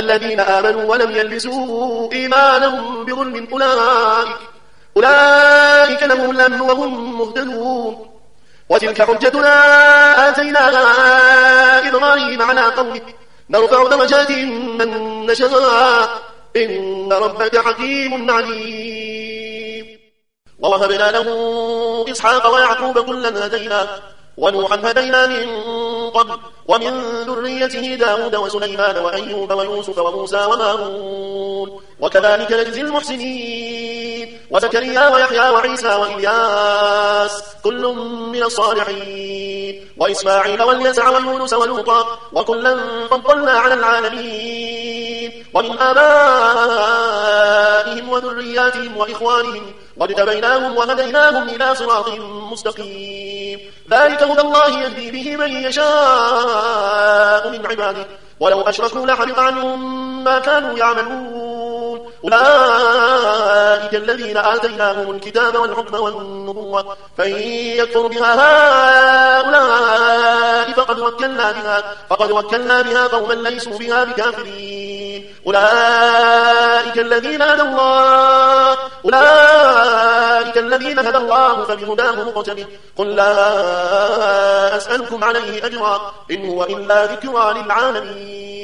الذين آمنوا ولم يلبسوا إيمانهم بظلم أولئك لهم الأمن وهم مهتدون. وتلك حجتنا آتيناها إبراهيم على قومه نرفع درجات من نشاء إن ربك حكيم عليم. ووهبنا له إسحاق ويعقوب كلا هدينا ونوحا هدينا من قبل ومن ذريته داود وسليمان وأيوب ويوسف وموسى وهارون وكذلك نجزي المحسنين. وزكريا ويحيى وعيسى وإلياس كل من الصالحين وإسماعيل واليسع ويونس ولوطا وكلا فضلنا على العالمين. ومن آبائهم وذرياتهم وإخوانهم واجتبيناهم وهديناهم إلى صراط مستقيم. ذلك هدى الله يهدي به من يشاء من عباده ولو أشركوا لحبط عنهم ما كانوا يعملون. أولئك الذين آتيناهم الكتاب والحكم والنبوة فإن يكفر بها هؤلاء فقد وكلنا بها قوما ليسوا بها بكافرين. أولئك الذين هدى الله فبهداه مقتده. قل لا أسألكم عليه أجرا إن هو إلا ذكرى للعالمين.